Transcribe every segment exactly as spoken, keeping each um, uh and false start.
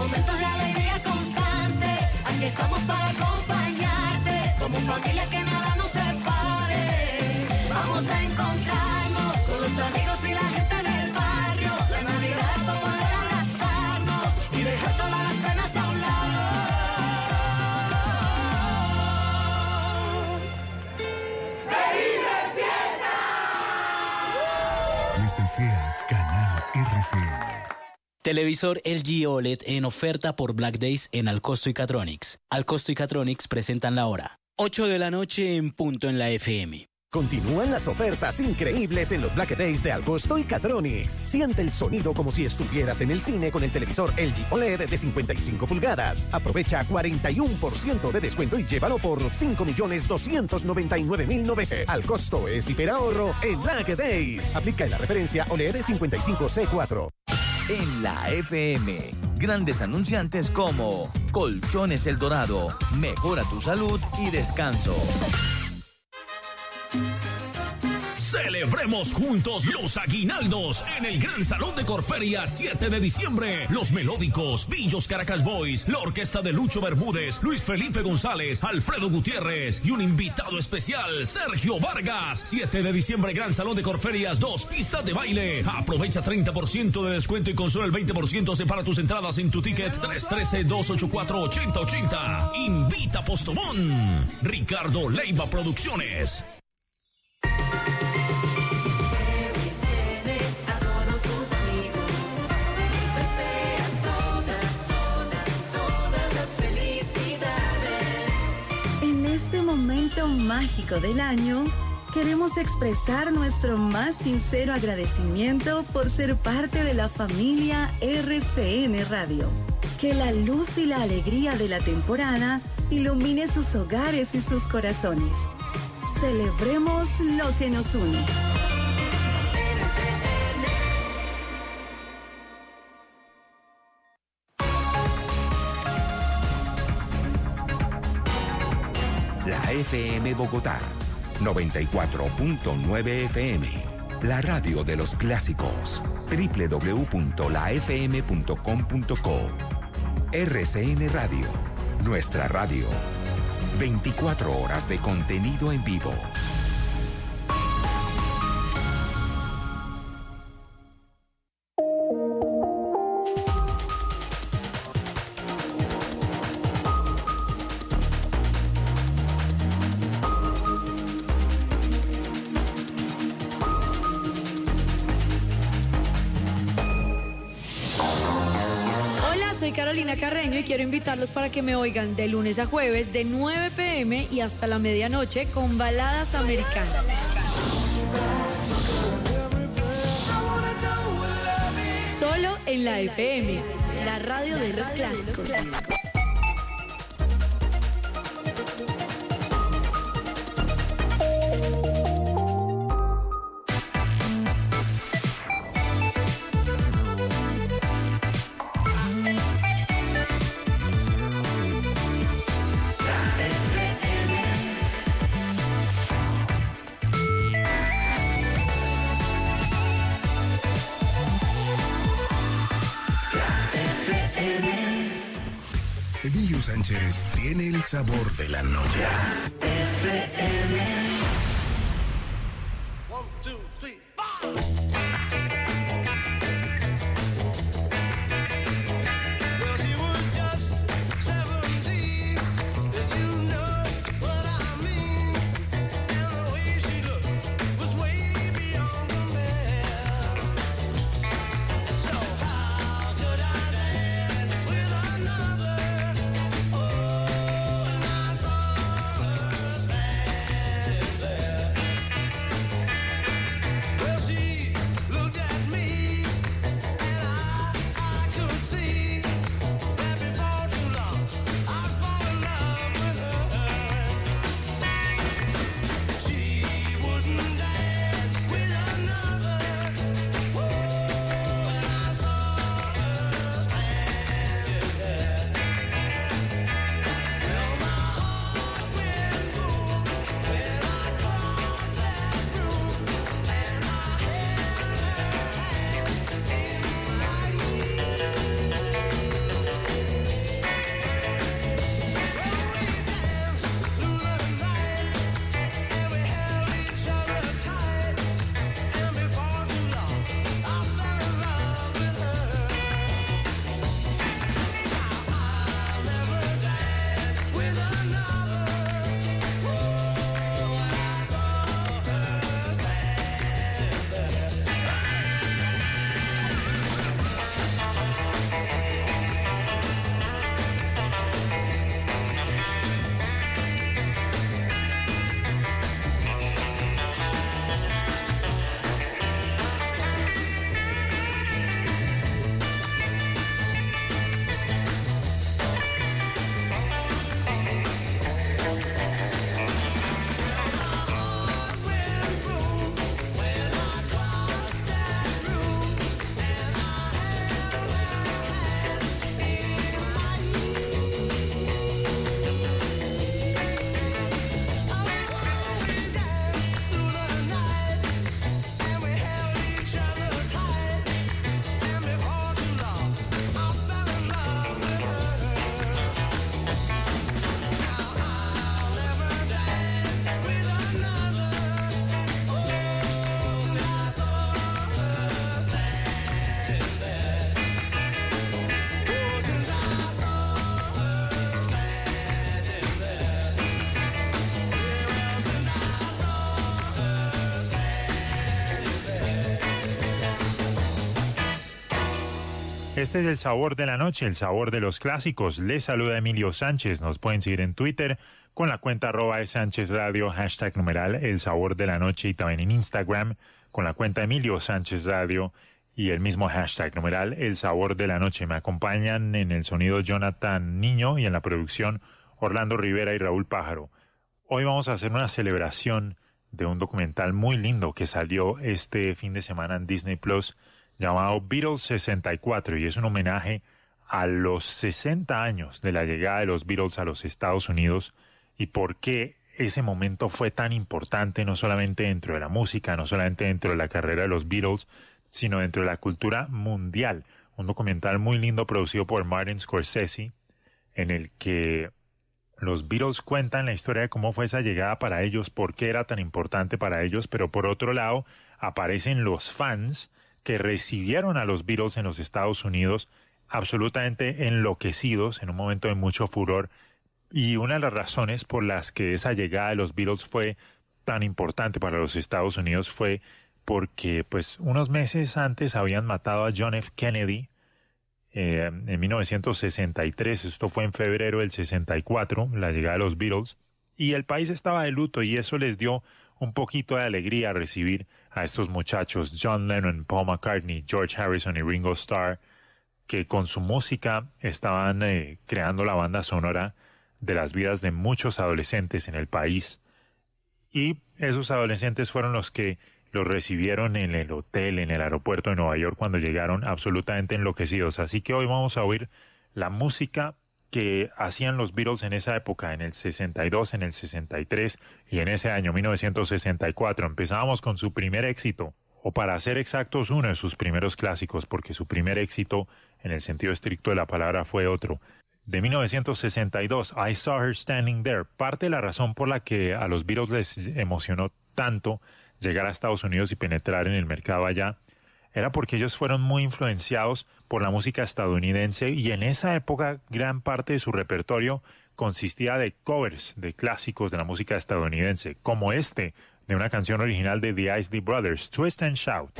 momentos de alegría constante. Aquí estamos para acompañarte, como familia que nada nos separe. Vamos a encontrarnos con los amigos y la gente en el barrio. La Navidad es para poder abrazarnos y dejar todas las penas a un lado. ¡Felices fiestas! Les desea Canal R C N. Televisor L G O L E D en oferta por Black Days en Alcosto y Catronics. Alcosto y Catronics presentan la hora. ocho de la noche en punto en la F M. Continúan las ofertas increíbles en los Black Days de Alcosto y Catronics. Siente el sonido como si estuvieras en el cine con el televisor L G O L E D de cincuenta y cinco pulgadas. Aprovecha cuarenta y uno por ciento de descuento y llévalo por cinco millones doscientos noventa y nueve mil novecientos. Al costo es hiperahorro en Black Days. Aplica en la referencia O L E D cincuenta y cinco C cuatro. En la F M, grandes anunciantes como Colchones El Dorado, mejora tu salud y descanso. Celebremos juntos los aguinaldos en el Gran Salón de Corferia siete de diciembre. Los Melódicos, Billos Caracas Boys, la orquesta de Lucho Bermúdez, Luis Felipe González, Alfredo Gutiérrez y un invitado especial, Sergio Vargas. siete de diciembre, Gran Salón de Corferias, dos pistas de baile. Aprovecha treinta por ciento de descuento y con solo el veinte por ciento separa tus entradas en tu ticket tres uno tres, dos ocho cuatro, ocho cero ocho cero. Invita Postobón. Ricardo Leiva Producciones. Momento mágico del año, queremos expresar nuestro más sincero agradecimiento por ser parte de la familia R C N Radio. Que la luz y la alegría de la temporada ilumine sus hogares y sus corazones. Celebremos lo que nos une. La F M Bogotá, noventa y cuatro punto nueve F M. La radio de los clásicos. doble u doble u doble u punto la f m punto com punto co. R C N Radio, nuestra radio. veinticuatro horas de contenido en vivo. Carolina Carreño y quiero invitarlos para que me oigan de lunes a jueves de nueve pe eme y hasta la medianoche con baladas americanas. Solo en la F M, la radio de los clásicos. Emilio Sánchez tiene el sabor de la noche. F M. Este es el sabor de la noche, el sabor de los clásicos. Les saluda Emilio Sánchez. Nos pueden seguir en Twitter con la cuenta arroba Sánchez Radio, hashtag numeral el sabor de la noche, y también en Instagram con la cuenta Emilio Sánchez Radio y el mismo hashtag numeral el sabor de la noche. Me acompañan en el sonido Jonathan Niño y en la producción Orlando Rivera y Raúl Pájaro. Hoy vamos a hacer una celebración de un documental muy lindo que salió este fin de semana en Disney Plus, llamado Beatles sesenta y cuatro, y es un homenaje a los sesenta años de la llegada de los Beatles a los Estados Unidos y por qué ese momento fue tan importante, no solamente dentro de la música, no solamente dentro de la carrera de los Beatles, sino dentro de la cultura mundial. Un documental muy lindo producido por Martin Scorsese, en el que los Beatles cuentan la historia de cómo fue esa llegada para ellos, por qué era tan importante para ellos, pero por otro lado aparecen los fans que recibieron a los Beatles en los Estados Unidos absolutamente enloquecidos en un momento de mucho furor, y una de las razones por las que esa llegada de los Beatles fue tan importante para los Estados Unidos fue porque pues unos meses antes habían matado a John F. Kennedy eh, en mil novecientos sesenta y tres, esto fue en febrero del sesenta y cuatro, la llegada de los Beatles, y el país estaba de luto, y eso les dio un poquito de alegría recibir a estos muchachos, John Lennon, Paul McCartney, George Harrison y Ringo Starr, que con su música estaban eh, creando la banda sonora de las vidas de muchos adolescentes en el país. Y esos adolescentes fueron los que los recibieron en el hotel, en el aeropuerto de Nueva York, cuando llegaron absolutamente enloquecidos. Así que hoy vamos a oír la música que hacían los Beatles en esa época, en el sesenta y dos, en el sesenta y tres y en ese año mil novecientos sesenta y cuatro. Empezábamos con su primer éxito, o para ser exactos, uno de sus primeros clásicos, porque su primer éxito en el sentido estricto de la palabra fue otro. De mil novecientos sesenta y dos, I Saw Her Standing There. Parte de la razón por la que a los Beatles les emocionó tanto llegar a Estados Unidos y penetrar en el mercado allá era porque ellos fueron muy influenciados por la música estadounidense, y en esa época gran parte de su repertorio consistía de covers de clásicos de la música estadounidense, como este de una canción original de The Isley Brothers, Twist and Shout.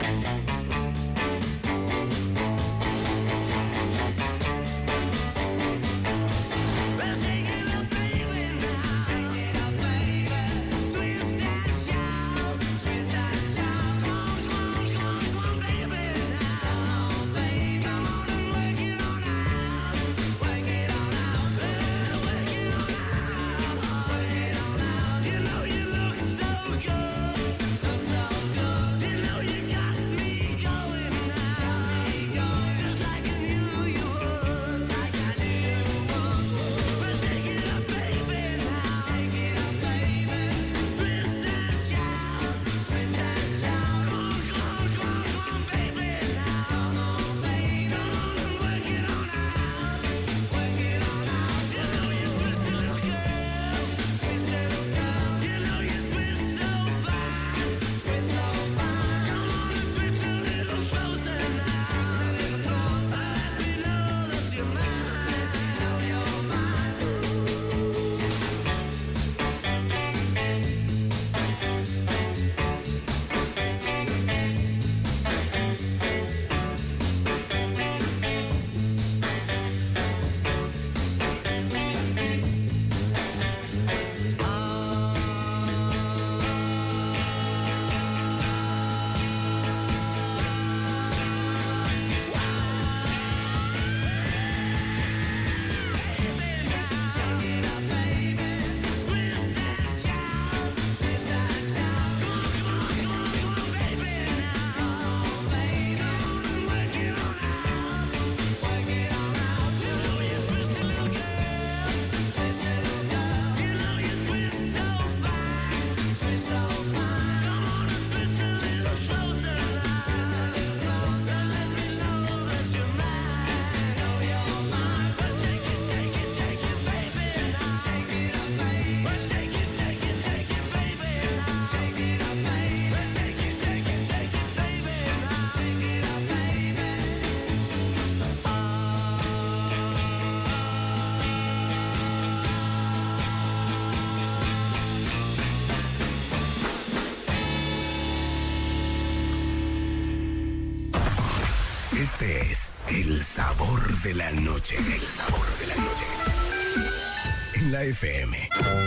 Este es El sabor de la noche. El sabor de la noche. En la F M.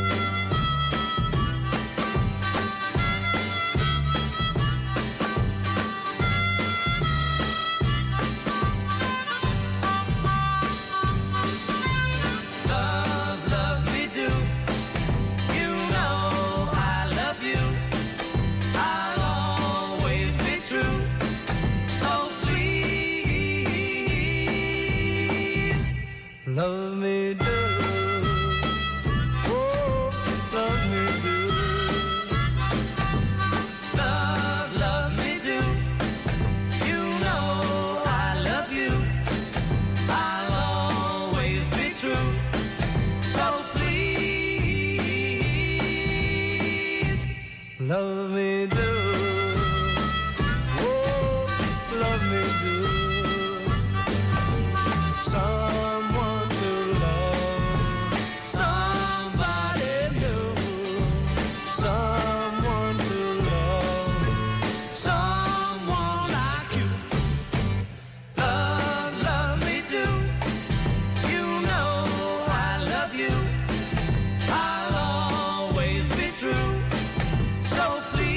Love me do, oh, love me do. Love, love me do. You know I love you. I'll always be true. So please, love me do. Oh, love me do. Someone to love, somebody new, someone to love, someone like you. Love, love me do. You know I love you. I'll always be true. So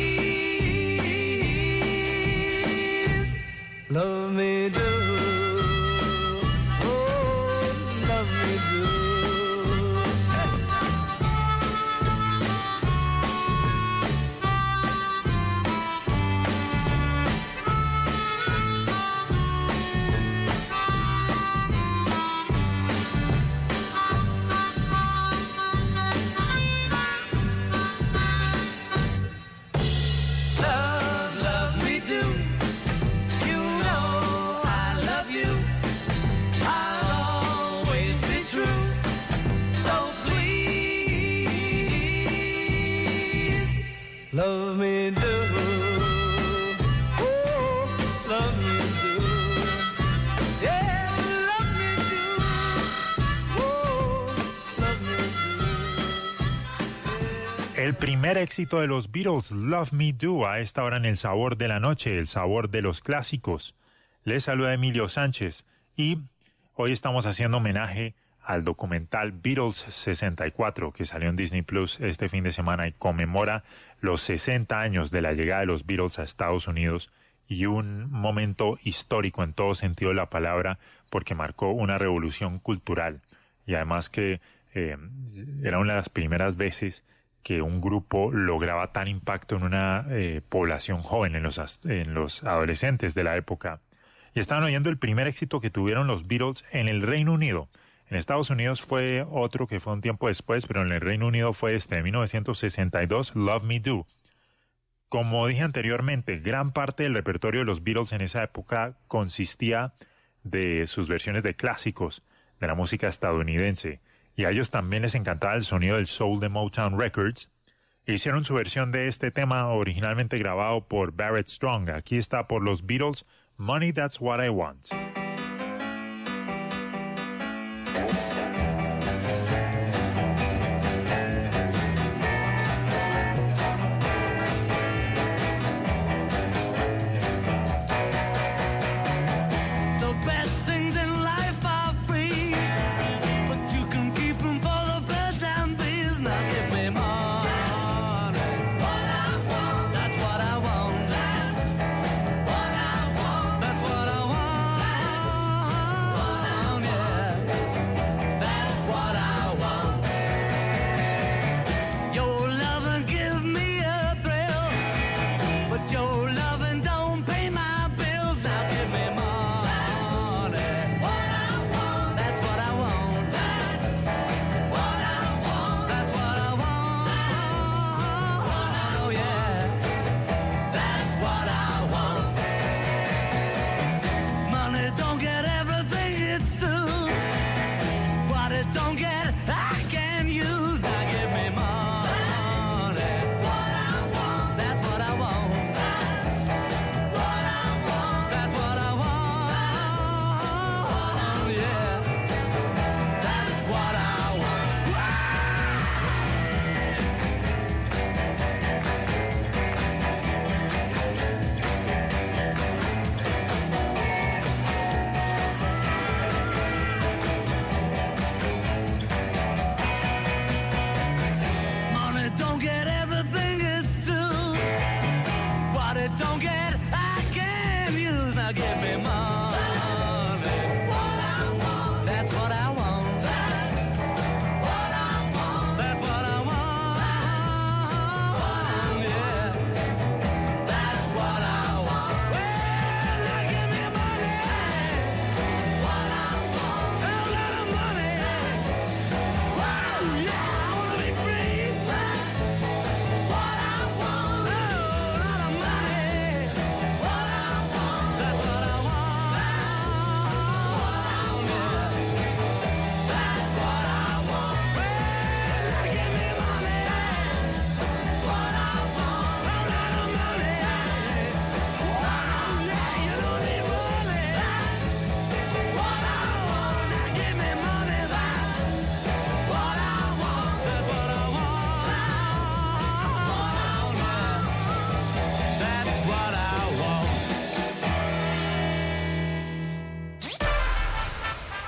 please, love me do. Love me do, oh, love me do, yeah, love me do, oh, love me do. El primer éxito de los Beatles, Love Me Do, a esta hora en El Sabor de la Noche, el sabor de los clásicos. Les saluda Emilio Sánchez y hoy estamos haciendo homenaje al documental Beatles sesenta y cuatro, que salió en Disney Plus este fin de semana y conmemora los sesenta años de la llegada de los Beatles a Estados Unidos, y un momento histórico en todo sentido de la palabra, porque marcó una revolución cultural, y además que eh, era una de las primeras veces que un grupo lograba tan impacto en una eh, población joven, en los, en los adolescentes de la época. Y estaban oyendo el primer éxito que tuvieron los Beatles en el Reino Unido. En Estados Unidos fue otro que fue un tiempo después, pero en el Reino Unido fue este de mil novecientos sesenta y dos, Love Me Do. Como dije anteriormente, gran parte del repertorio de los Beatles en esa época consistía de sus versiones de clásicos de la música estadounidense, y a ellos también les encantaba el sonido del soul de Motown Records. E hicieron su versión de este tema originalmente grabado por Barrett Strong. Aquí está por los Beatles, Money That's What I Want. That's what I want.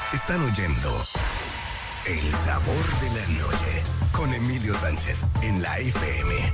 Están oyendo El Sabor de la Noche con Emilio Sánchez en la F M.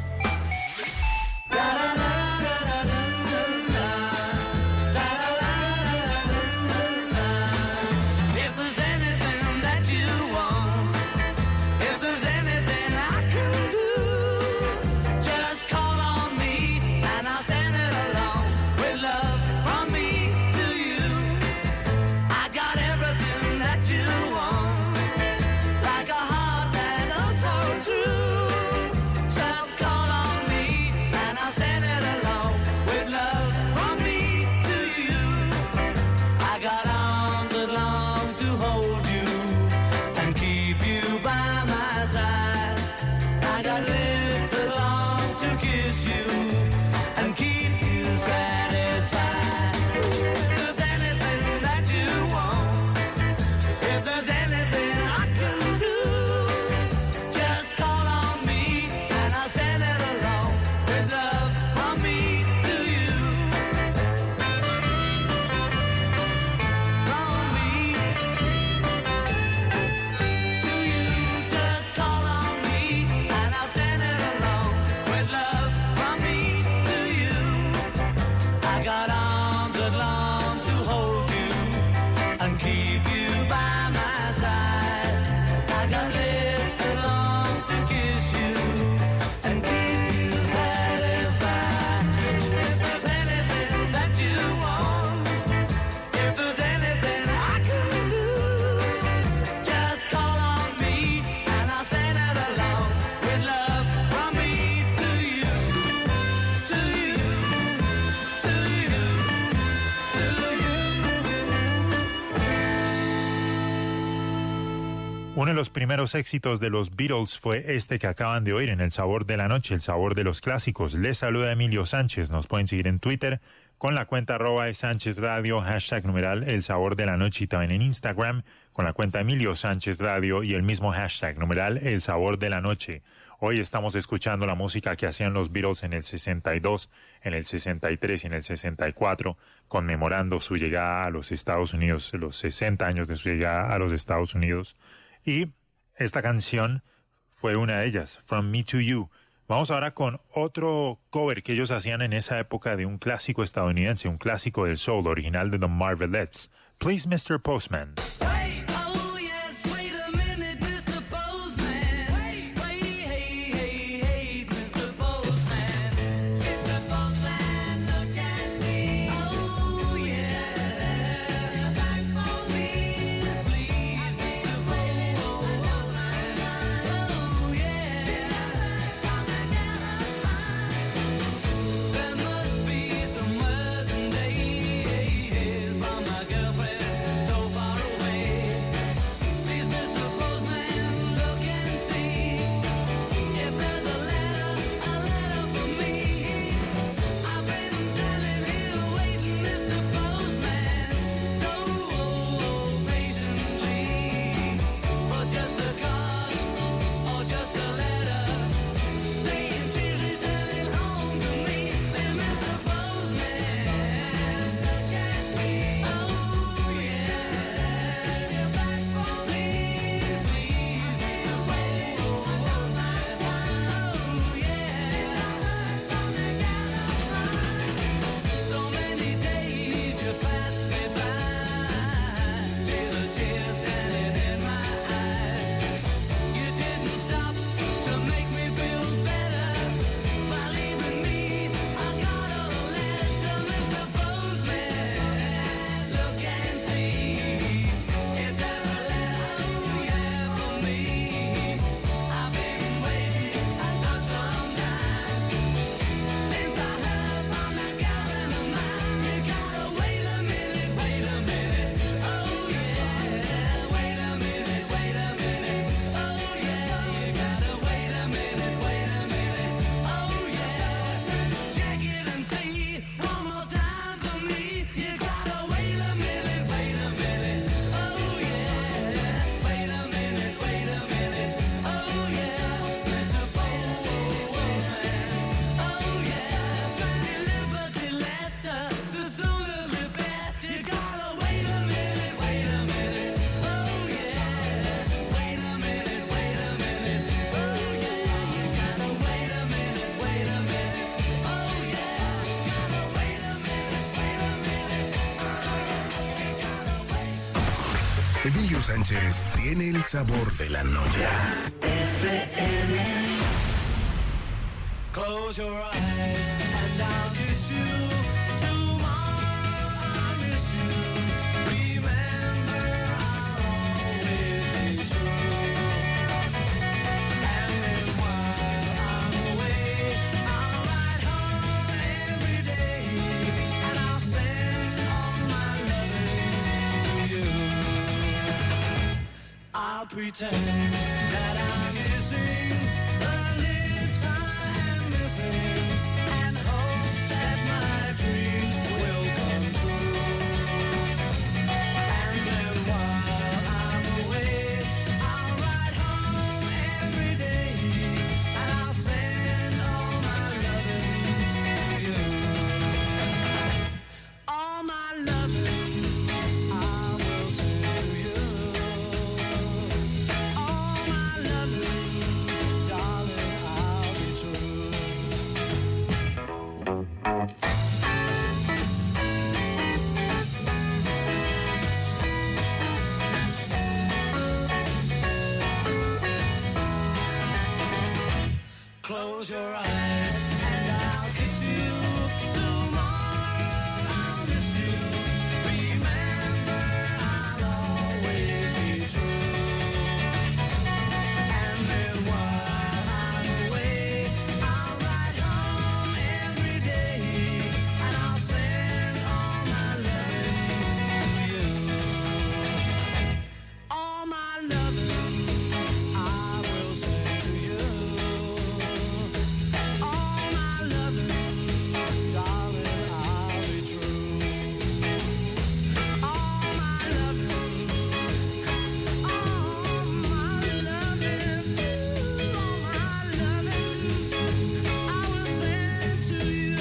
Uno de los primeros éxitos de los Beatles fue este que acaban de oír en El Sabor de la Noche, el sabor de los clásicos. Les saluda Emilio Sánchez. Nos pueden seguir en Twitter con la cuenta arroba Sánchez Radio, hashtag numeral El Sabor de la Noche, y también en Instagram con la cuenta Emilio Sánchez Radio y el mismo hashtag numeral El Sabor de la Noche. Hoy estamos escuchando la música que hacían los Beatles en el sesenta y dos, en el sesenta y tres y en el sesenta y cuatro, conmemorando su llegada a los Estados Unidos, los sesenta años de su llegada a los Estados Unidos. Y esta canción fue una de ellas, From Me to You. Vamos ahora con otro cover que ellos hacían en esa época de un clásico estadounidense, un clásico del soul, original de The Marvelettes. Please, mister Postman. From my girlfriend so far away. Emilio Sánchez tiene el sabor de la noche. Close your eyes and I'll miss you. Tomorrow I'll miss you. Remember, I'll always be true. And then while I'm away, I'll ride home every day, and I'll send all my loving to you. I'll pretend that I'm missing the lips I am missing, and hope that my dreams will come true. And then while I'm away, I'll ride home every day, and I'll send all my loving to you. All my loving I will send to you. All my loving, darling, I'll be true. Close your eyes and I'll kiss you. Tomorrow I'll miss you. Remember, I'll always be true. And then while I'm away, I'll ride home every day, and I'll send all my loving to you. All my loving I will send to you. All my loving, darling, I'll be true. All my loving, all my loving, all my loving, I will send to you.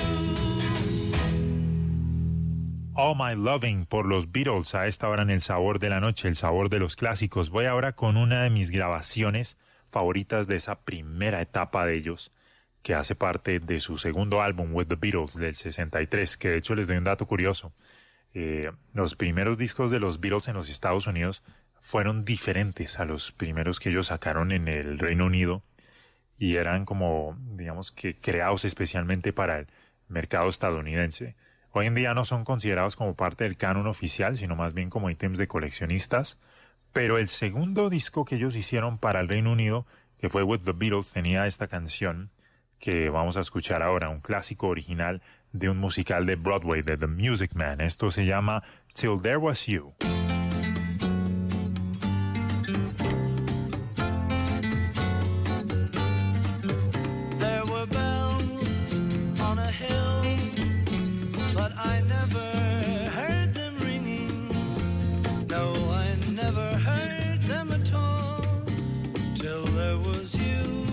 All My Loving por los Beatles a esta hora en El Sabor de la Noche, el sabor de los clásicos. Voy ahora con una de mis grabaciones favoritas de esa primera etapa de ellos, que hace parte de su segundo álbum, With the Beatles, del sesenta y tres, que de hecho les doy un dato curioso. Eh, los primeros discos de los Beatles en los Estados Unidos fueron diferentes a los primeros que ellos sacaron en el Reino Unido, y eran como, digamos que creados especialmente para el mercado estadounidense. Hoy en día no son considerados como parte del canon oficial, sino más bien como ítems de coleccionistas, pero el segundo disco que ellos hicieron para el Reino Unido, que fue With the Beatles, tenía esta canción que vamos a escuchar ahora, un clásico original de un musical de Broadway, de The Music Man. Esto se llama Till There Was You. There were bells on a hill, but I never heard them ringing. No, I never heard them at all, till there was you.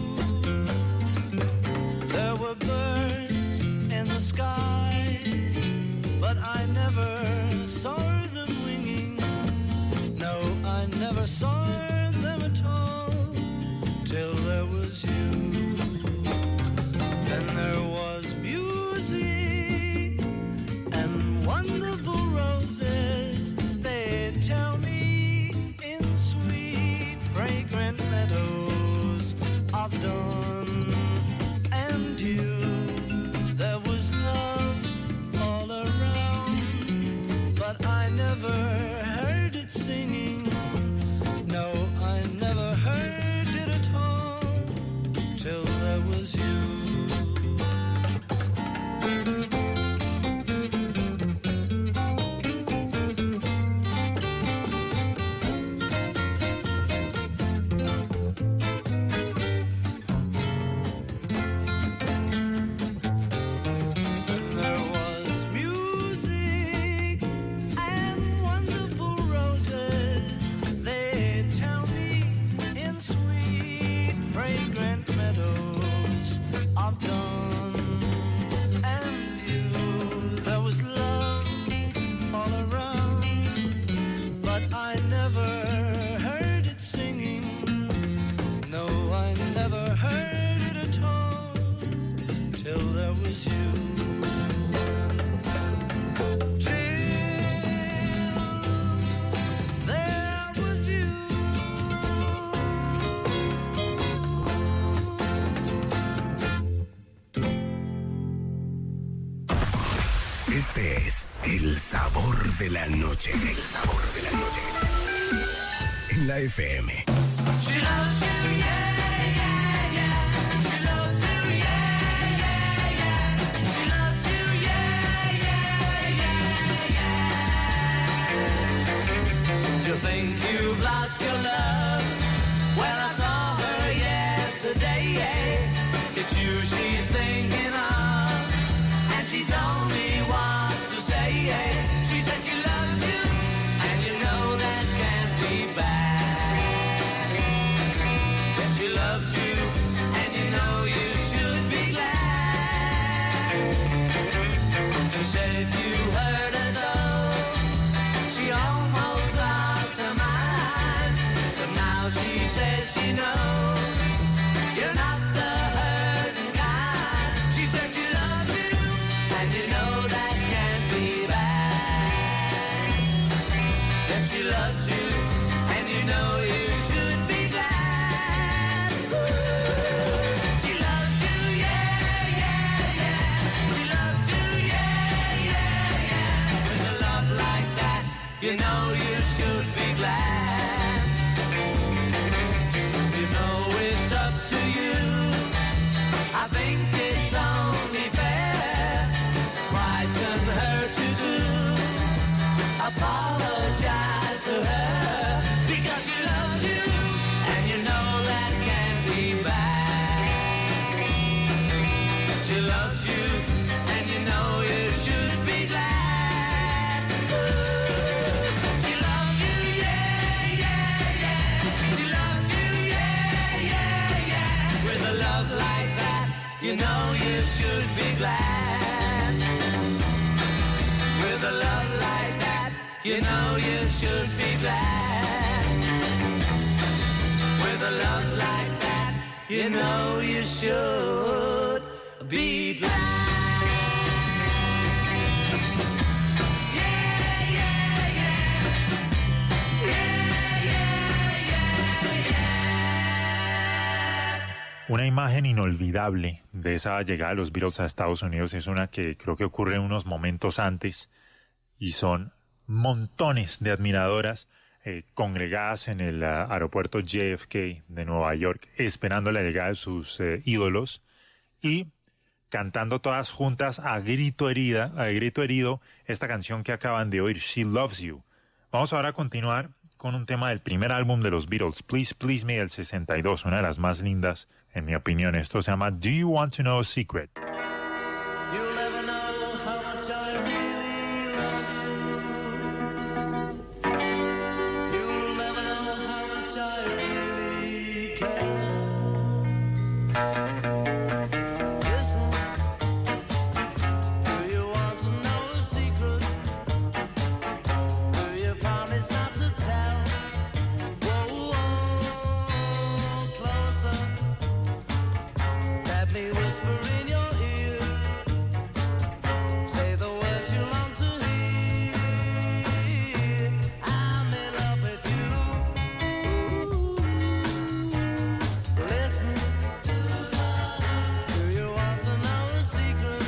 There were birds in the sky, but I never saw them winging. No, I never saw them at all, till there was you. Then there was music and wonderful roses, they tell me, in sweet fragrant meadows of dawn and dew. There was love all around, but I never heard it singing. No, I never heard it at all, till there was you. Este es el sabor de la noche. El sabor de la noche. En la F M. She loves you, yeah, yeah, yeah. She loves you, yeah, yeah, yeah. She loves you, yeah, yeah, yeah, yeah. You think you've lost your love? Well, I saw her yesterday. It's you she's thinking of, and she told me what to say. She said she loves you, and you know that can't be bad. Yes, she loves you, and you know you should be glad. She said if you hurt her so, she almost lost her mind. But now she said she knows you're not the hurting kind. She said she loves you, and you know that can't be bad. Yes, she loves you, and you know you should be glad. She loves you, yeah, yeah, yeah. She loves you, yeah, yeah, yeah. With a love like that, you know you should be glad. You know it's up to you. I think it's only fair. Pride can hurt you too. Apologize to her because she loves you, and you know that can't be bad. She loves you, and you know you should be glad. She loves you, yeah, yeah, yeah. She loves you, yeah, yeah, yeah. With a love like that, you know you should be glad. With a love like that, you know you should be glad. With a love like that, you know you should be glad. Una imagen inolvidable de esa llegada de los Beatles a Estados Unidos es una que creo que ocurre unos momentos antes y son montones de admiradoras eh, congregadas en el uh, aeropuerto J F K de Nueva York esperando la llegada de sus eh, ídolos y cantando todas juntas a grito herida, a grito herido esta canción que acaban de oír, She Loves You. Vamos ahora a continuar con un tema del primer álbum de los Beatles, Please Please Me, del sesenta y dos, una de las más lindas, en mi opinión. Esto se llama Do You Want to Know a Secret? You'll never know how much I really love you. You'll never know how much I really care. Listen, do you want to know a secret? Do you promise not to tell? Whoa, whoa, closer. Let me whisper in your ear. Say the words you long to hear. I'm in love with you. Ooh. Listen. Do you want to know a secret?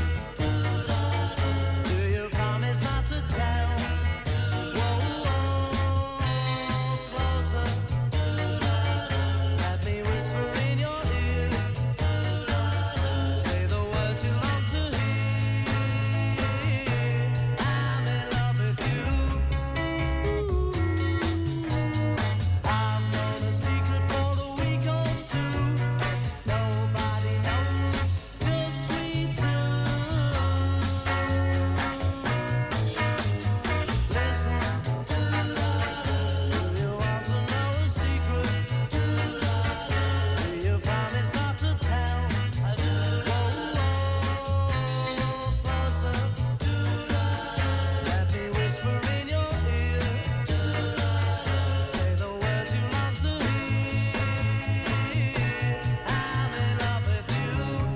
Do you promise not to tell? Whoa, whoa, closer. Let me whisper in your ear. Say the words you long to hear. I'm in love with you. I've known a secret for the week or two. Nobody knows, just we two. Listen, do you want to know a secret? Do you promise not to tell? Whoa, closer. Let me whisper in your ear. Say the words you long to hear. I'm in love with you.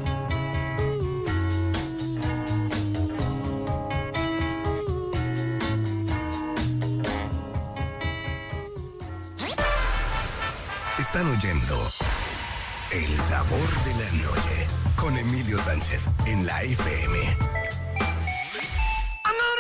Están oyendo El Sabor de la Noche con Emilio Sánchez en la F M. I'm gonna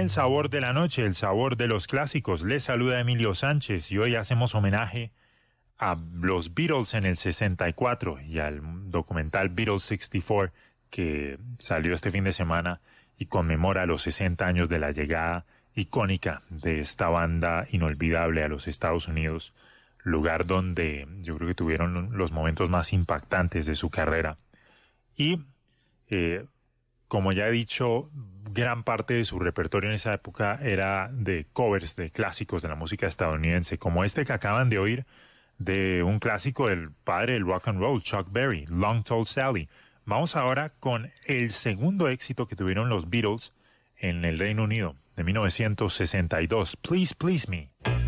el sabor de la noche, el sabor de los clásicos. Les saluda Emilio Sánchez y hoy hacemos homenaje a los Beatles en el sesenta y cuatro y al documental Beatles sesenta y cuatro que salió este fin de semana y conmemora los sesenta años de la llegada icónica de esta banda inolvidable a los Estados Unidos, lugar donde yo creo que tuvieron los momentos más impactantes de su carrera. Y eh, como ya he dicho, gran parte de su repertorio en esa época era de covers de clásicos de la música estadounidense, como este que acaban de oír, de un clásico del padre del rock and roll, Chuck Berry, Long Tall Sally. Vamos ahora con el segundo éxito que tuvieron los Beatles en el Reino Unido, de mil novecientos sesenta y dos, Please Please Me.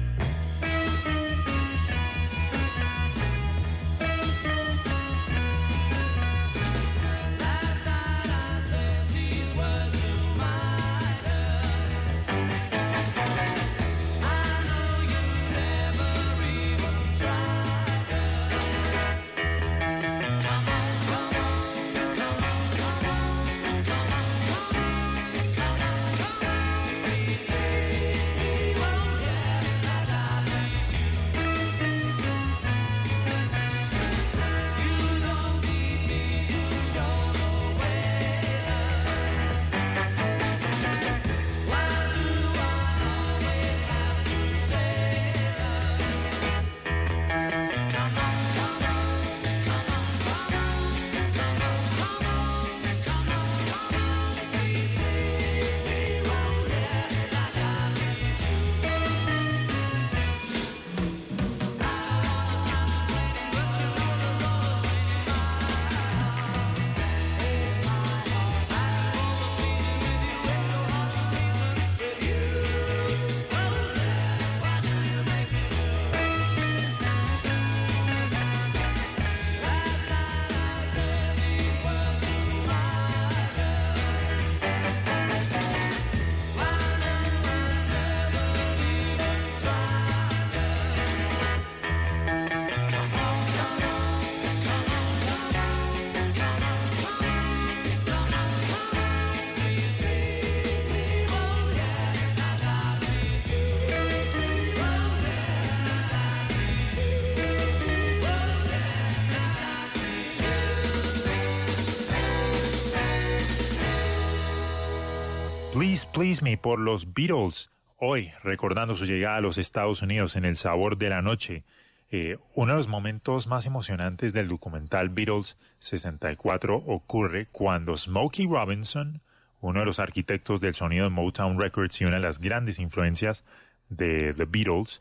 Please Please Me por los Beatles, hoy recordando su llegada a los Estados Unidos en El Sabor de la Noche. Eh, uno de los momentos más emocionantes del documental Beatles sesenta y cuatro ocurre cuando Smokey Robinson, uno de los arquitectos del sonido de Motown Records y una de las grandes influencias de The Beatles,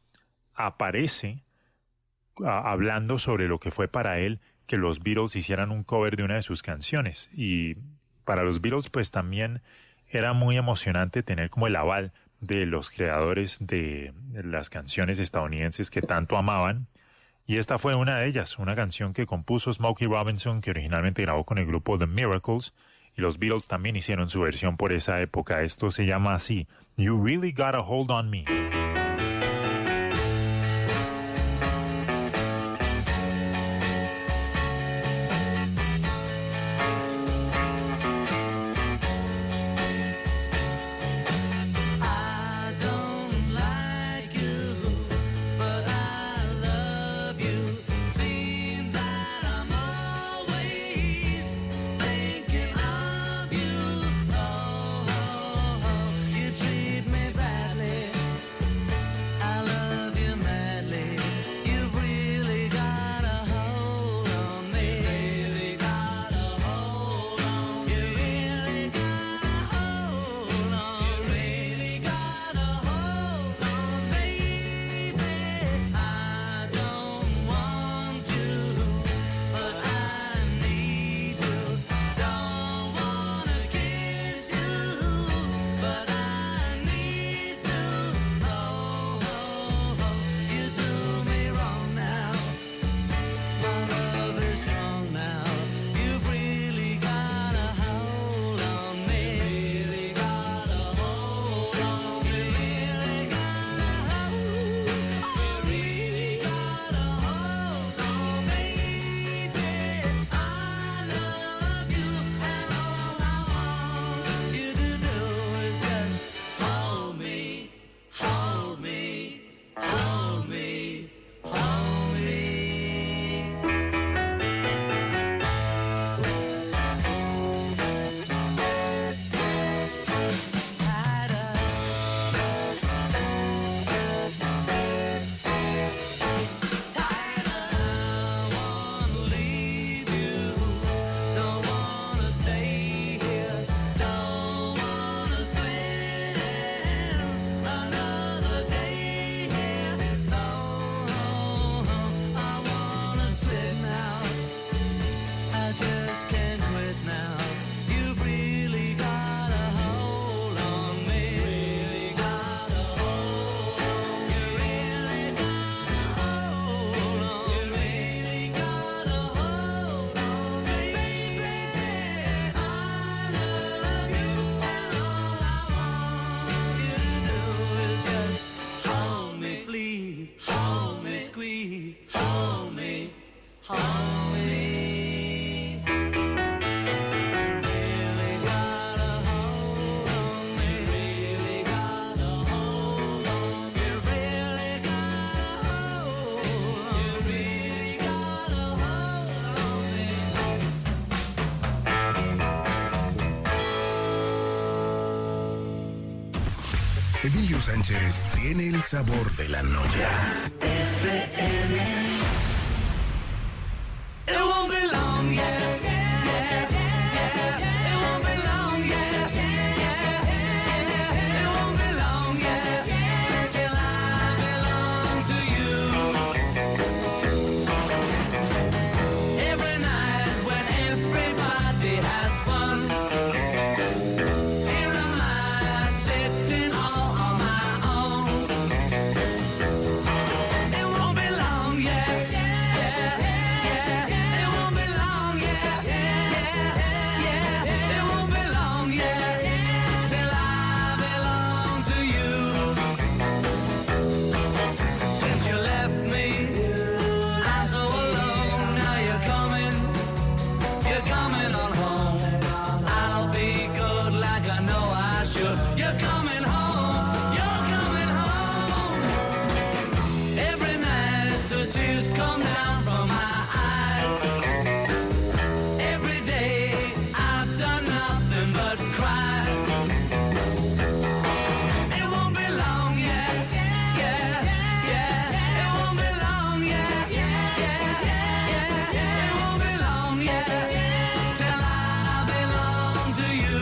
aparece a, hablando sobre lo que fue para él que los Beatles hicieran un cover de una de sus canciones. Y para los Beatles pues también era muy emocionante tener como el aval de los creadores de las canciones estadounidenses que tanto amaban. Y esta fue una de ellas, una canción que compuso Smokey Robinson, que originalmente grabó con el grupo The Miracles, y los Beatles también hicieron su versión por esa época. Esto se llama así, You Really Got a Hold on Me. Treat me badly. Emilio Sánchez tiene el sabor de la noche. It won't be long, yeah, yeah, yeah, yeah. It won't be long, yeah, yeah, yeah. It won't be long, yeah, yeah, till I belong to you. Every night when everybody has fun, here am I sitting all on my own. It won't be long, yeah, yeah, yeah. It won't be long, yeah, yeah, yeah. It won't be long, yeah, till I belong to you. Since you left me, I'm so alone. Now you're coming, you're coming on home. I'll be good like I know I should. You're coming home, you're coming home. Every night the tears come down from my eyes. Every day I've done nothing but cry. It won't be long, yeah, yeah, yeah. It won't be long, yeah, yeah, yeah. It won't be long, yeah, till I belong to you.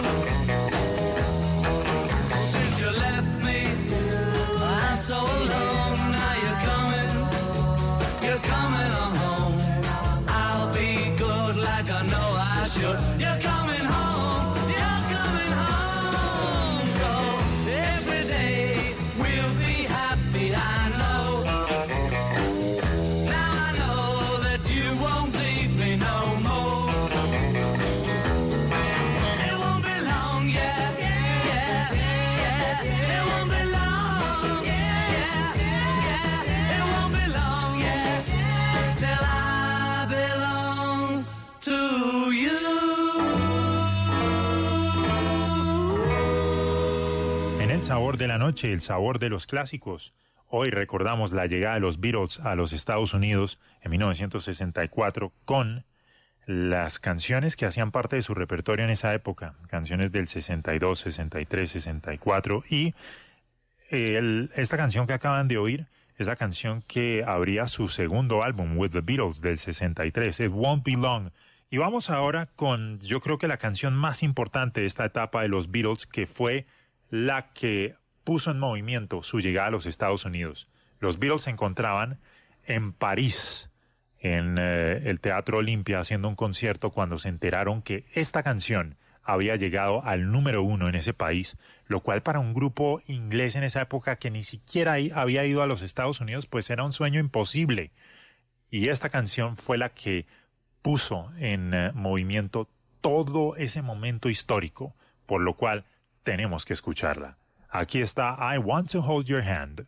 Since you left me, I'm so alone. Now you're coming, you're coming on home. I'll be good like I know I should. You're coming home, you're coming home. So every day we'll be happy, I know. Now I know that you won't leave me no more. It won't be long, yeah, yeah, yeah. It won't be long, yeah, yeah. It won't be long, yeah, till I belong to you. En el sabor de la noche, el sabor de los clásicos. Hoy recordamos la llegada de los Beatles a los Estados Unidos en mil novecientos sesenta y cuatro con las canciones que hacían parte de su repertorio en esa época, canciones del sesenta y dos, sesenta y tres, sesenta y cuatro, y el- esta canción que acaban de oír es la canción que abría su segundo álbum, With the Beatles, del sesenta y tres, It Won't Be Long. Y vamos ahora con, yo creo que la canción más importante de esta etapa de los Beatles, que fue la que puso en movimiento su llegada a los Estados Unidos. Los Beatles se encontraban en París, en eh, el Teatro Olimpia, haciendo un concierto cuando se enteraron que esta canción había llegado al número uno en ese país, lo cual para un grupo inglés en esa época que ni siquiera i- había ido a los Estados Unidos, pues era un sueño imposible. Y esta canción fue la que puso en eh, movimiento todo ese momento histórico, por lo cual tenemos que escucharla. Aquí está I Want to Hold Your Hand.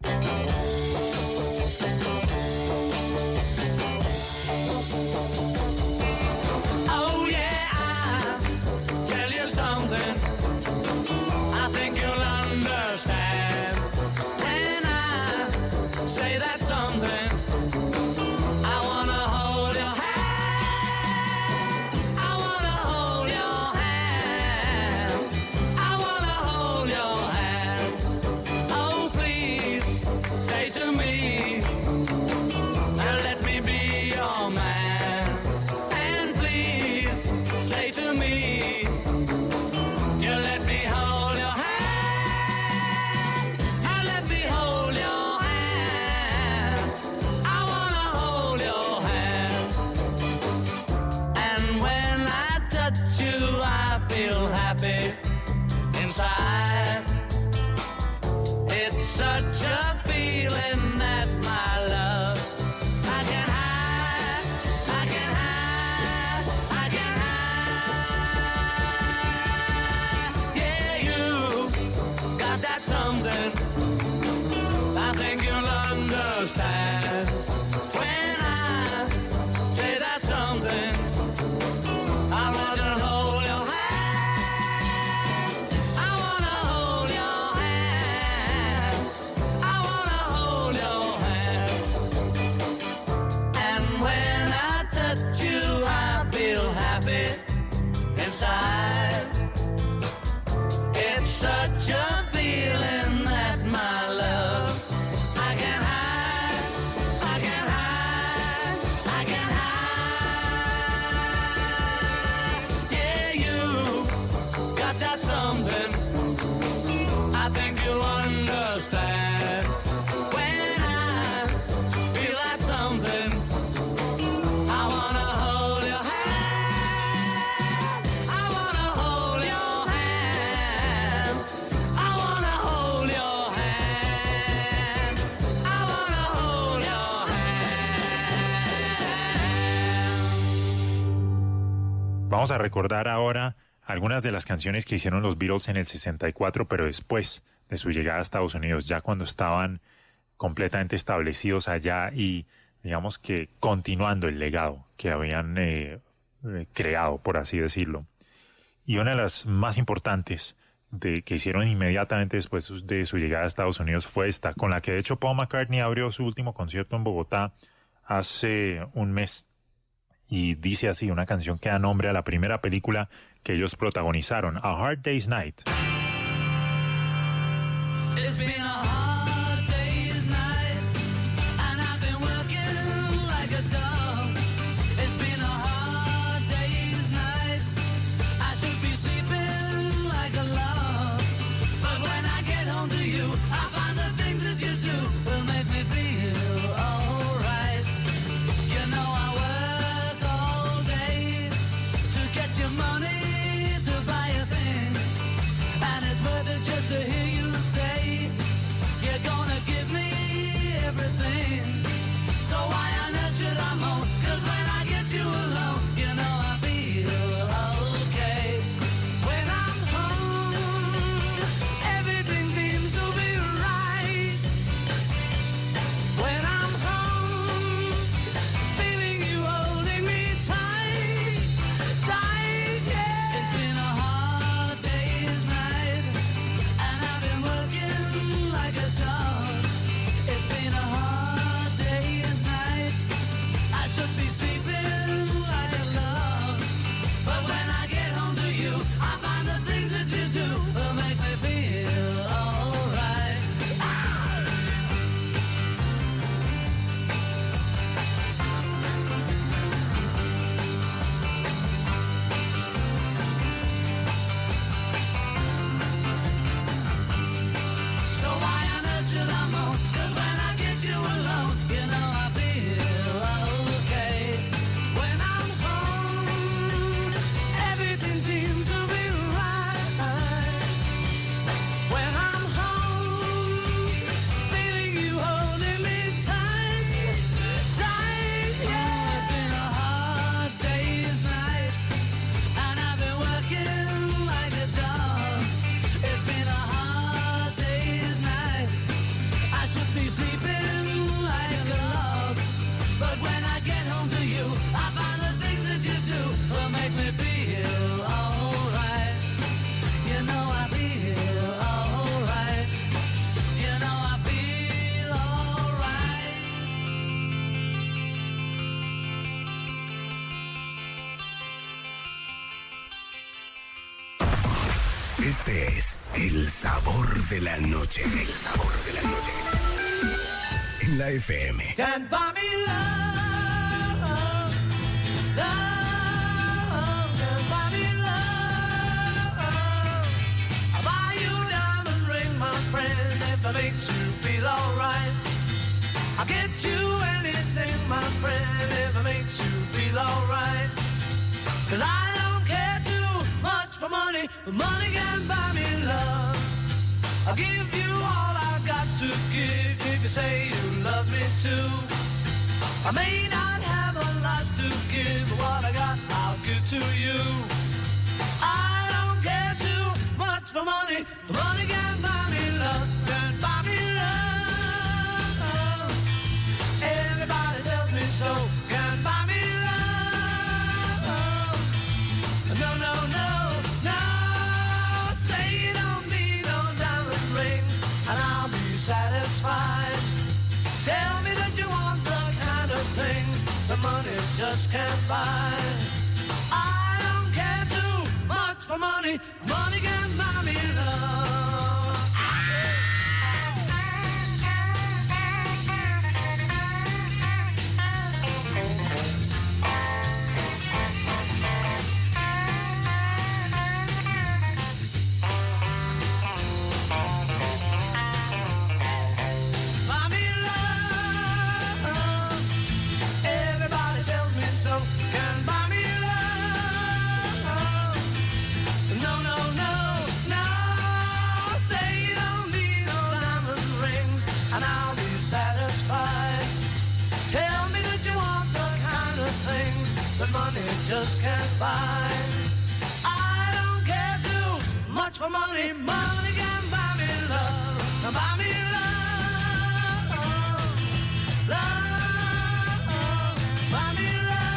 Oh yeah, I'll tell you something I think you'll understand. When I say that something, I wanna hold your hand. I wanna hold your hand. I wanna hold your hand. Oh please, say to me, and let me be your man. And please, say to me, you let me hold your hand. And let me hold your hand. I wanna hold your hand. And when I touch you, I feel happy inside. It's such a feeling that my love I can hide, I can hide, I can hide. Yeah, you got that something I think you'll understand. When I say that something, I wanna hold your hand. I wanna hold your hand. I wanna hold your hand. And when I touch you, I feel happy inside. It's such a feeling vamos a recordar ahora algunas de las canciones que hicieron los Beatles en el sesenta y cuatro, pero después de su llegada a Estados Unidos, ya cuando estaban completamente establecidos allá y digamos que continuando el legado que habían eh, eh, creado, por así decirlo. Y una de las más importantes de, que hicieron inmediatamente después de su llegada a Estados Unidos fue esta, con la que de hecho Paul McCartney abrió su último concierto en Bogotá hace un mes. Y dice así, una canción que da nombre a la primera película que ellos protagonizaron, A Hard Day's Night. It's been a hard day's night, and I've been working like a dog. It's been a hard day's night, I should be sleeping like a log. But when I get home to you, I find the things that you do will make me feel alright. You know I work all day to get your money to buy a thing, and it's worth it just to hear you say you're gonna give me everything. So why on earth should I moan? 'Cause when I get you alone, you know I feel okay. When I'm home, everything seems to be right. When I'm home, feeling you holding me tight, tight, yeah. It's been a hard day's night, and I've been working like a dog. It's been a hard day's night, I should be sleeping like a log. But when I get home to you, I find the things that you do will make me feel alright. So why on earth should I moan? 'Cause when I get you alone, you know I feel okay. When I'm home, everything seems to be right. When I'm home, feeling you holding me tight, tight, yeah. It's been a hard day's night, and I've been working like a dog. It's been a hard day's night, I should be sleeping like a log. But when I get home to you, I find the things that you do will make me feel alright. You know I feel alright. You know I feel alright. Este es el sabor de la noche. El sabor de la noche. En la F M. Can't buy me love, love, can't buy me love. I'll buy you a diamond ring, my friend, if it makes you feel alright. I'll get you anything, my friend, if it makes you feel alright. 'Cause I don't care too much for money, but money can buy me love. I'll give you all I've got to give if you say you love me too. I may not have a lot to give, but what I got I'll give to you. I don't care too much for money, but money can buy me love, can buy me love. Everybody tells me so, can buy me love. No, no, no, no, say you don't need no diamond rings, and I'll be satisfied. Tell me that you want the kind of things the money just can't buy. I don't care too much for money, money can buy me love. Buy me love. Everybody tells me so. Can buy me love. No, no, no, no. just can't buy. I don't care too much for money. Money can buy me love. Buy me love. Love. Buy me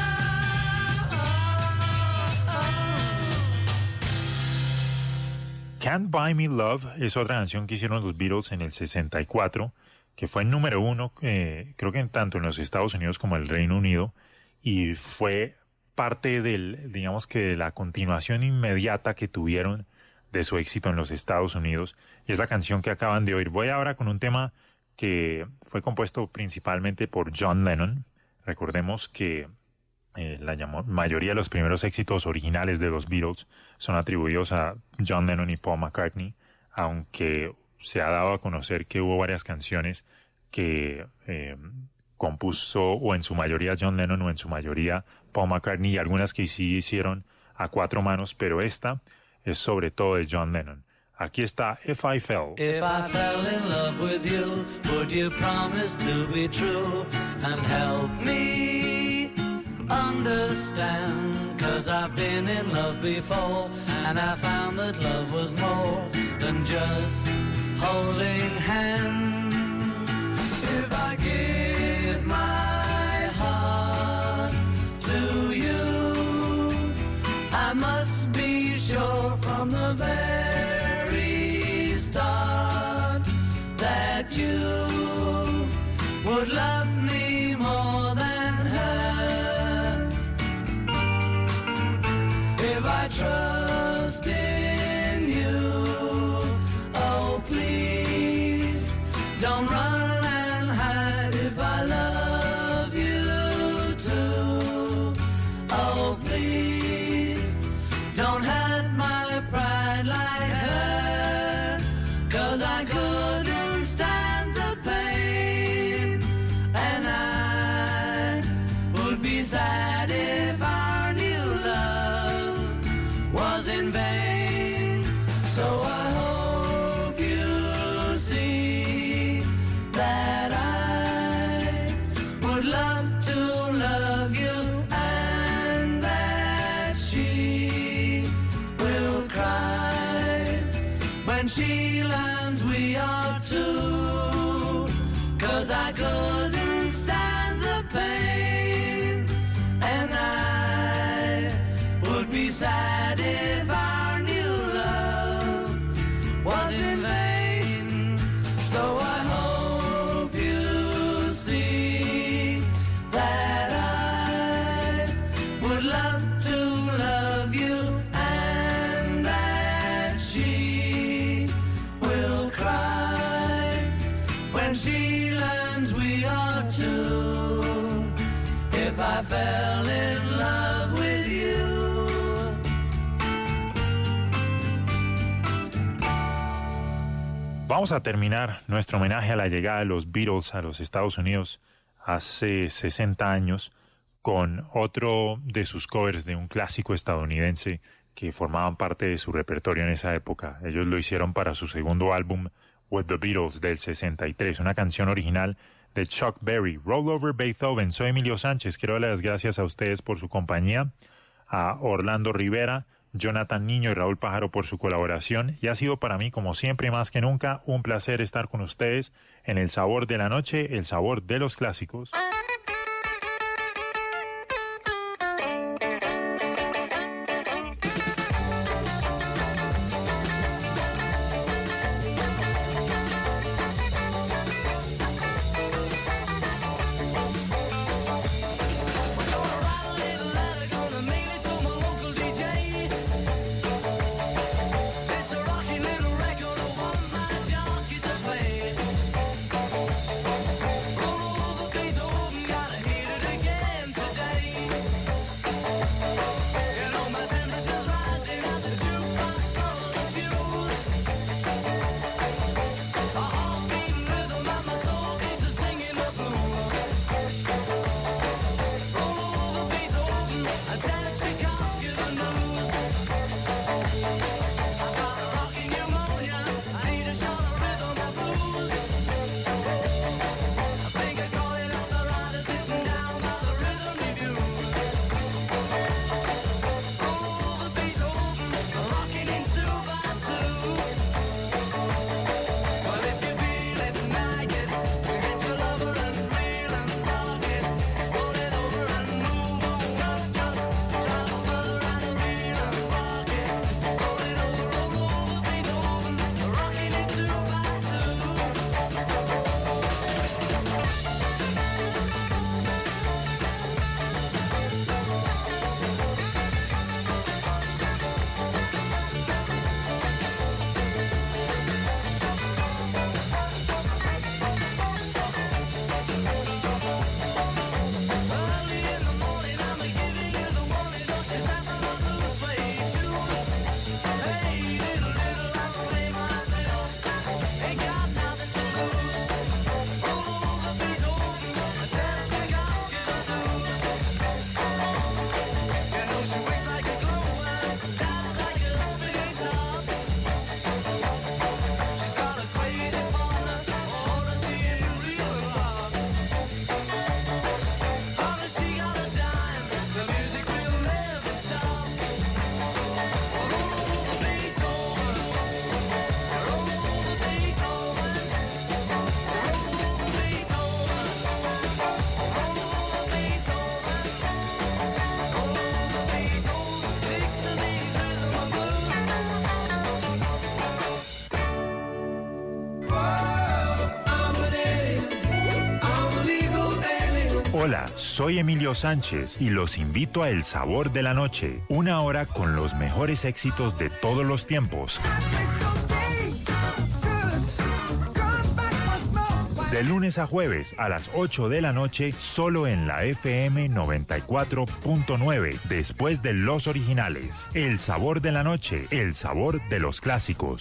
love. Can't Buy Me Love es otra canción que hicieron los Beatles en el sesenta y cuatro, que fue número uno, eh, creo que en tanto en los Estados Unidos como en el Reino Unido, y fue parte del, digamos que de la continuación inmediata que tuvieron de su éxito en los Estados Unidos, y es la canción que acaban de oír. Voy ahora con un tema que fue compuesto principalmente por John Lennon. Recordemos que eh, la mayoría de los primeros éxitos originales de los Beatles son atribuidos a John Lennon y Paul McCartney, aunque se ha dado a conocer que hubo varias canciones que eh, compuso o en su mayoría John Lennon o en su mayoría Paul McCartney, y algunas que sí hicieron a cuatro manos, pero esta es sobre todo de John Lennon. Aquí está If I Fell. If I fell in love with you, would you promise to be true and help me understand? 'Cause I've been in love before and I found that love was more than just holding hands. If I give my heart to you, I must be sure from the very start that you would love me more than her. If I trust in you, oh please don't run and hide. If I love you too, oh please don't hurt my pride like her. 'Cause I couldn't stand the pain, and I would be sad if our new love was in vain. So I hope you see that I would love to love you, and that she will cry when she learns we are two. 'Cause I couldn't stand the pain, and I would be sad if our new love was in vain. So I hope you see that I would love to love you, and that she will cry when she learns we are two. If I fell in love with you. Vamos a terminar nuestro homenaje a la llegada de los Beatles a los Estados Unidos hace sesenta años con otro de sus covers de un clásico estadounidense que formaban parte de su repertorio en esa época. Ellos lo hicieron para su segundo álbum With the Beatles del sesenta y tres, una canción original de Chuck Berry, Roll Over Beethoven. Soy Emilio Sánchez, quiero darle las gracias a ustedes por su compañía, a Orlando Rivera, Jonathan Niño y Raúl Pájaro por su colaboración, y ha sido para mí, como siempre, más que nunca, un placer estar con ustedes en El Sabor de la Noche, el sabor de los clásicos. Roll over Beethoven. Hola, soy Emilio Sánchez y los invito a El Sabor de la Noche, una hora con los mejores éxitos de todos los tiempos. De lunes a jueves a las ocho de la noche, solo en la F M noventa y cuatro punto nueve, después de los originales. El Sabor de la Noche, el sabor de los clásicos.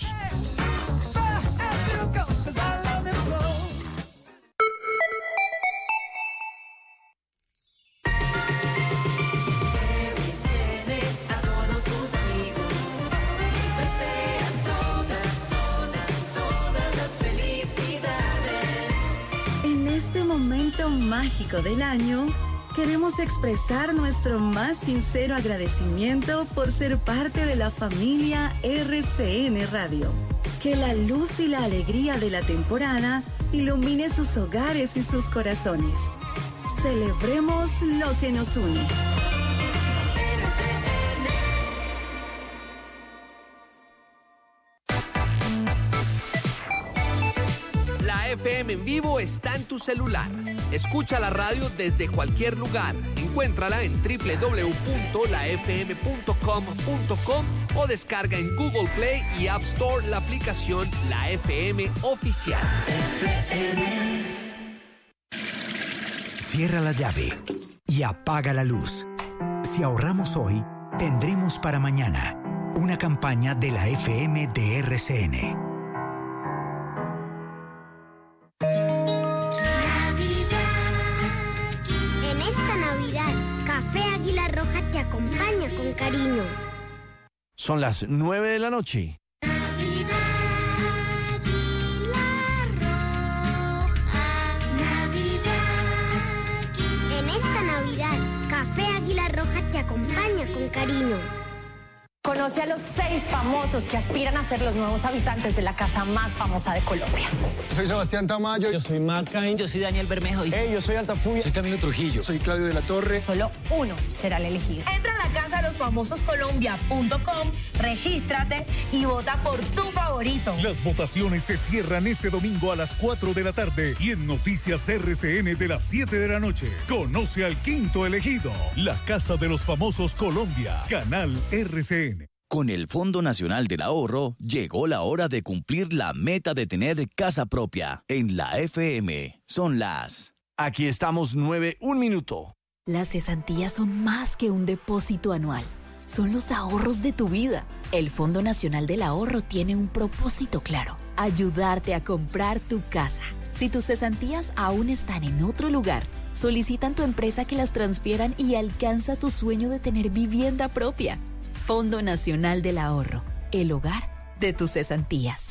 Mágico del año, queremos expresar nuestro más sincero agradecimiento por ser parte de la familia R C N Radio. Que la luz y la alegría de la temporada ilumine sus hogares y sus corazones. Celebremos lo que nos une. La F M en vivo está en tu celular. Escucha la radio desde cualquier lugar. Encuéntrala en doble u doble u doble u punto la f m punto com punto com o descarga en Google Play y App Store la aplicación La F M Oficial. Cierra la llave y apaga la luz. Si ahorramos hoy, tendremos para mañana. Una campaña de la F M de R C N. Te acompaña con cariño. Son las nueve de la noche. En esta Navidad, Café Águila Roja te acompaña con cariño. Conoce a los seis famosos que aspiran a ser los nuevos habitantes de la casa más famosa de Colombia. Soy Sebastián Tamayo. Yo soy Macain. Yo soy Daniel Bermejo. Hey, yo soy Altafulla. Soy Camilo Trujillo. Soy Claudio de la Torre. Solo uno será el elegido. Entra a la casa de los famosos colombia punto com, regístrate y vota por tu favorito. Las votaciones se cierran este domingo a las cuatro de la tarde y en Noticias R C N de las siete de la noche. Conoce al quinto elegido. La Casa de los Famosos Colombia. Canal R C N. Con el Fondo Nacional del Ahorro, llegó la hora de cumplir la meta de tener casa propia. En la F M, son las... Aquí estamos nueve, un minuto. Las cesantías son más que un depósito anual. Son los ahorros de tu vida. El Fondo Nacional del Ahorro tiene un propósito claro: ayudarte a comprar tu casa. Si tus cesantías aún están en otro lugar, solicita a tu empresa que las transfieran y alcanza tu sueño de tener vivienda propia. Fondo Nacional del Ahorro, el hogar de tus cesantías.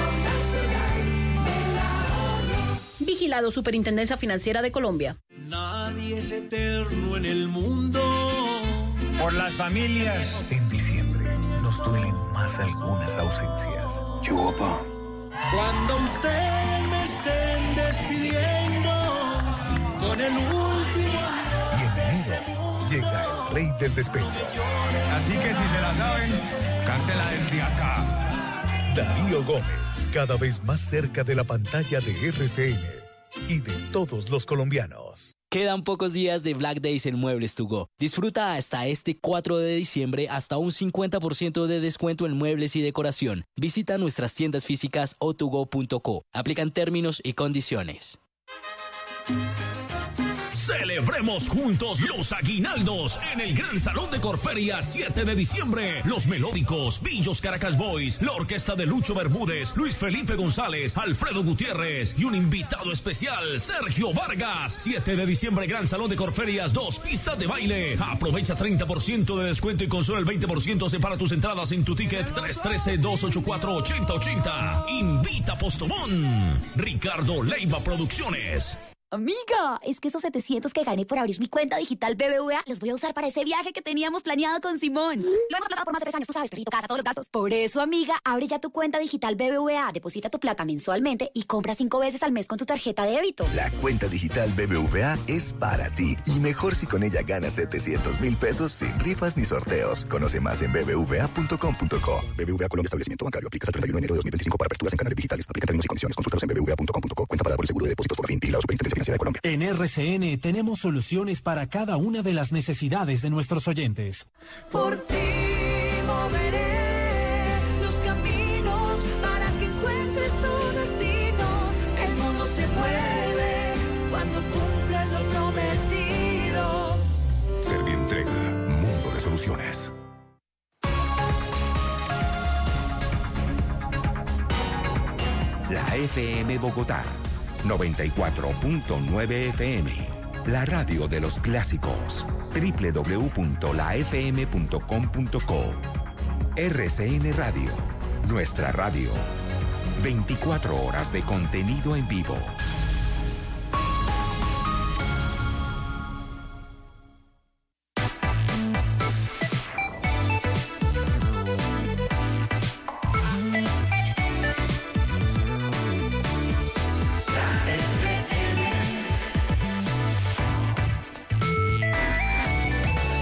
Vigilado Superintendencia Financiera de Colombia. Nadie es eterno en el mundo. Por las familias. En diciembre nos duelen más algunas ausencias. Yuapa. Cuando usted me estén despidiendo con el último. Y en enero llega el rey del despecho. Así que si se la saben, cántela desde acá. Darío Gómez, cada vez más cerca de la pantalla de R C N y de todos los colombianos. Quedan pocos días de Black Days en Muebles to Go. Disfruta hasta este cuatro de diciembre hasta un cincuenta por ciento de descuento en muebles y decoración. Visita nuestras tiendas físicas o to go punto co. Aplican términos y condiciones. Celebremos juntos los aguinaldos en el Gran Salón de Corferia siete de diciembre. Los melódicos Villos Caracas Boys, la orquesta de Lucho Bermúdez, Luis Felipe González, Alfredo Gutiérrez y un invitado especial, Sergio Vargas. siete de diciembre, Gran Salón de Corferias, dos pistas de baile. Aprovecha treinta por ciento de descuento y con solo el veinte por ciento separa tus entradas en tu ticket tres uno tres, dos ocho cuatro, ocho cero ocho cero. Invita Postobón. Ricardo Leiva Producciones. Amiga, es que esos setecientos que gané por abrir mi cuenta digital B B V A los voy a usar para ese viaje que teníamos planeado con Simón. Lo hemos aplazado por más de tres años, tú sabes, perrito, casa, todos los gastos. Por eso, amiga, abre ya tu cuenta digital B B V A, deposita tu plata mensualmente y compra cinco veces al mes con tu tarjeta de débito. La cuenta digital B B V A es para ti. Y mejor si con ella ganas setecientos mil pesos sin rifas ni sorteos. Conoce más en b b v a punto com punto co. B B V A Colombia, establecimiento bancario. Aplica hasta el treinta y uno de enero de dos mil veinticinco para aperturas en canales digitales. Aplica términos y condiciones. Consultados en b b v a punto com punto co. Cuenta para por el seguro de depósitos por fin. Y la Superintendencia Financiera Presidencia de Colombia. En R C N tenemos soluciones para cada una de las necesidades de nuestros oyentes. Por ti moveré los caminos para que encuentres tu destino. El mundo se mueve cuando cumples lo prometido. Servientrega, mundo de soluciones. La F M Bogotá, noventa y cuatro punto nueve F M. La radio de los clásicos. doble u doble u doble u punto la f m punto com punto co. R C N Radio, nuestra radio. veinticuatro horas de contenido en vivo.